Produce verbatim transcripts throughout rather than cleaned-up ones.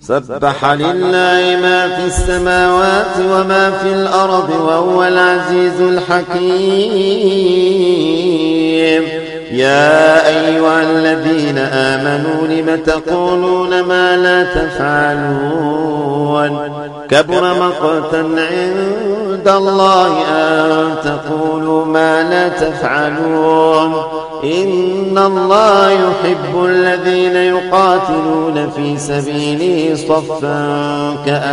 سبح لله ما في السماوات وما في الأرض وهو العزيز الحكيم. يا أيها الذين آمنوا لم تقولون ما لا تفعلون كبر مقتا عند الله أن تقولوا ما لا تفعلون إن الله يحب الذين يقاتلون في سبيله صفا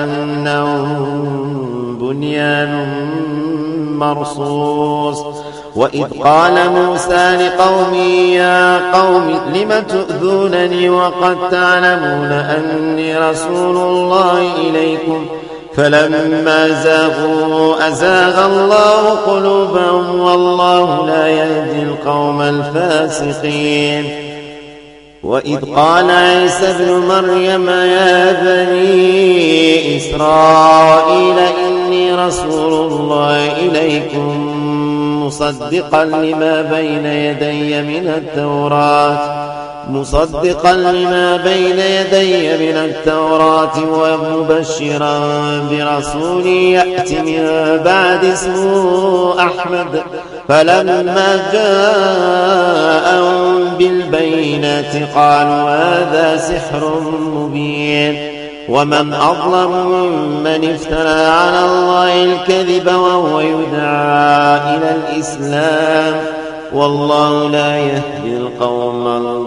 كأنهم بنيان مرصوص. وإذ قال موسى لقومه يا قوم لم تؤذونني وقد تعلمون أني رسول الله إليكم فلما زاغوا أزاغ الله قلوبهم والله لا يهدي القوم الفاسقين. وإذ قال عيسى ابن مريم يا بني إسرائيل إني رسول الله إليكم مصدقا لما بين يدي من التوراة مصدقا لما بين يدي من التوراة ومبشرا برسول يأتي من بعد اسمه أحمد. فلما جاءهم بالبينات قالوا هذا سحر مبين. ومن أظلم ممن افترى على الله الكذب وهو يدعى إلى الإسلام والله لا يهدي القوم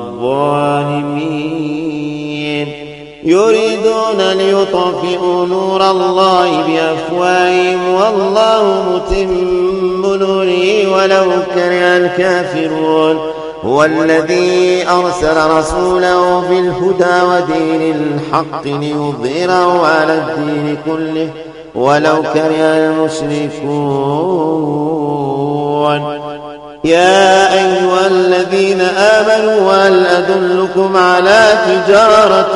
الظالمين. يريدون ليطفئوا نور الله بأفواههم والله متم نوره ولو كره الكافرون. هو الذي أرسل رسوله بالهدى ودين الحق ليظهره على الدين كله ولو كره المشركون. يا أيها الذين آمنوا هل أدلكم على تجارة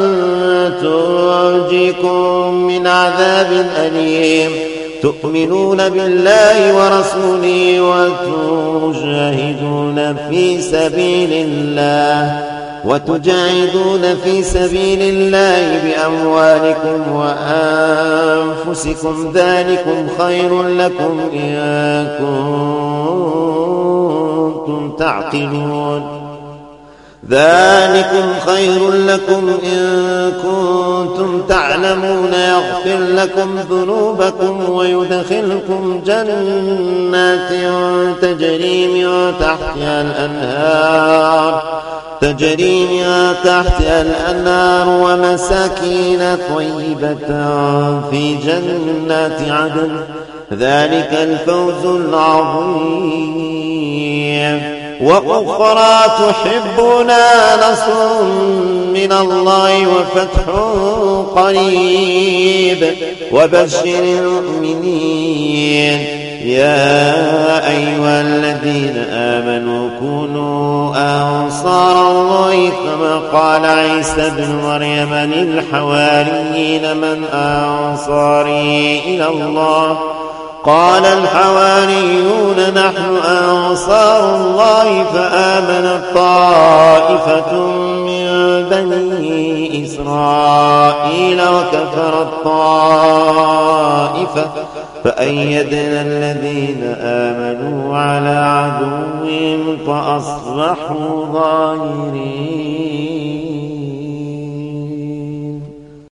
تنجيكم من عذاب أليم تؤمنون بالله ورسوله وتجاهدون في سبيل الله وتجاهدون في سبيل الله بأموالكم وأنفسكم ذلكم خير لكم إن كنتم تعقلون ذلكم خير لكم إن كنتم تعلمون يغفر لكم ذنوبكم ويدخلكم جنات تجري من تحتها الأنهار تجري من تحتها الأنهار ومساكين طيبة في جنات عدن ذلك الفوز العظيم. وأخرى تحبونها نصر من الله وفتح قريب وبشر المؤمنين. يا أيها الذين آمنوا كونوا أنصار الله كما قال عيسى ابن مريم للحواريين من أنصاري إلى الله قال الحواريون نحن أنصار الله فآمنت طائفة من بني إسرائيل وكفرت طائفة فأيدنا الذين آمنوا على عدوهم فأصبحوا ظاهرين.